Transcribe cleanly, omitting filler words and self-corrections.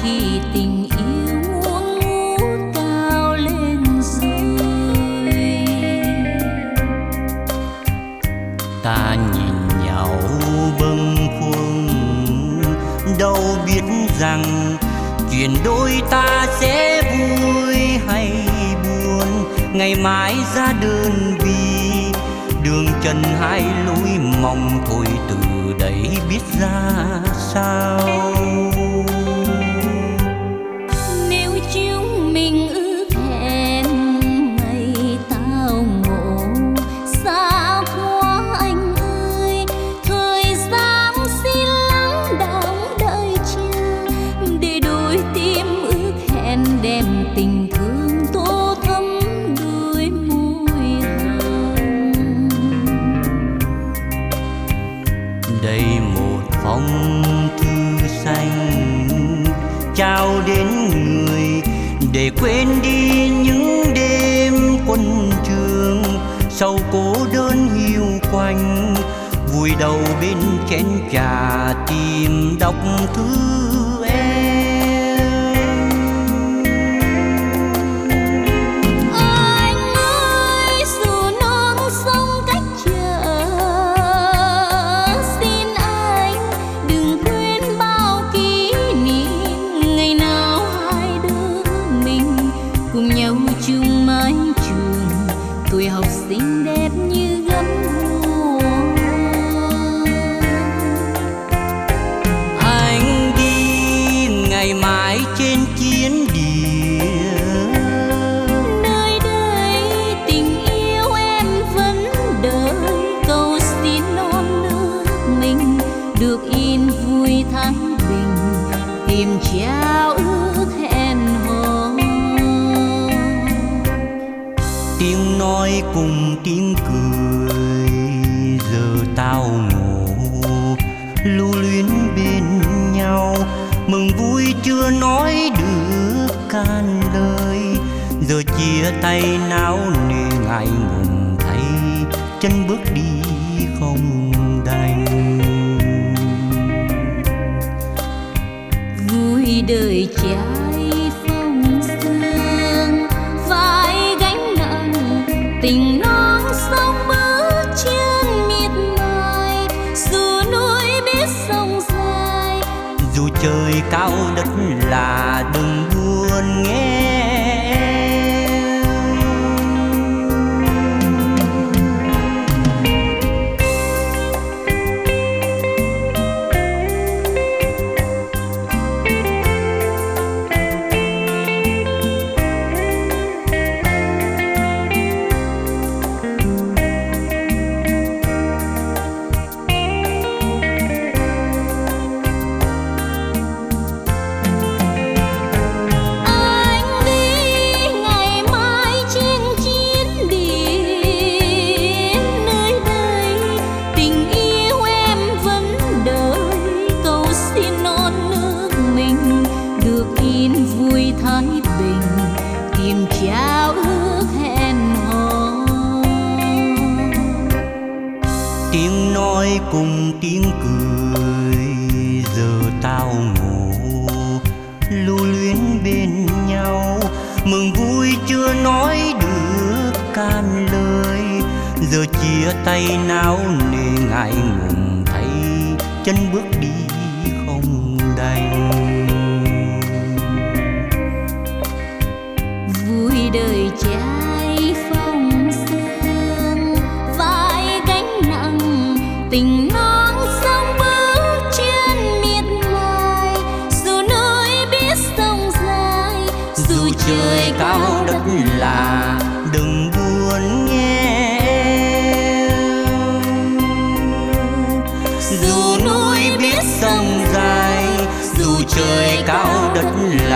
khi tình yêu muốn ngút cao lên rồi. Ta nhìn nhau bâng khuâng, đâu biết rằng chuyện đôi ta sẽ vui hay buồn. Ngày mai ra đơn vì đường trần hai lối mong thôi, từ đấy biết ra sao. Nếu chúng mình ước hẹn ngày tao ngộ, xa quá anh ơi, thời gian xin lắng đọng đợi chờ, để đôi tim ước hẹn đem tình thương tô thắm đôi môi hồng. Đây một phong thư xanh trao đến người, để quên đi những đêm quân trường. Sau cô đơn hiu quạnh, vùi đầu bên chén trà tìm đọc thư em. Anh ơi, dù non sông cách trở, xin anh đừng quên bao kỷ niệm ngày nào hai đứa mình cùng nhau chung mái trường, tuổi học sinh đẹp như gấm hoa. Anh đi ngày mai trên chiến địa, Nơi đây tình yêu em vẫn đợi, cầu xin non nước mình được yên vui thái bình, tìm trao ước hẹn hò. tiếng nói cùng tiếng cười, giờ tao ngộ lưu luyến bên nhau. Mừng vui chưa nói được can lời, giờ chia tay náo nề ngại ngùng thấy chân bước đi không đành. Vui đời trai phong sương, vai gánh nặng tình non sông bước chân miệt mài. Dù núi biết sông dài, Dù trời cao đất là đừng buồn nghe em. anh đi ngày mai trên chiến địa. Nơi đây tình yêu em vẫn đợi, cầu xin non nước mình được yên vui thái bình, tìm trao ước hẹn hò. Tiếng nói cùng tiếng cười, giờ tao ngộ lưu luyến bên nhau. Mừng vui chưa nói được can lời, giờ chia tay náo nề ngại ngùng thấy chân bước đi không đành. Vui đời trai phong sương, vai gánh nặng tình non sông bước chân miệt mài. Dù núi biết sông dài, Dù trời cao đất là đừng buồn nghe em. Dù núi biết sông dài, dù trời cao đất là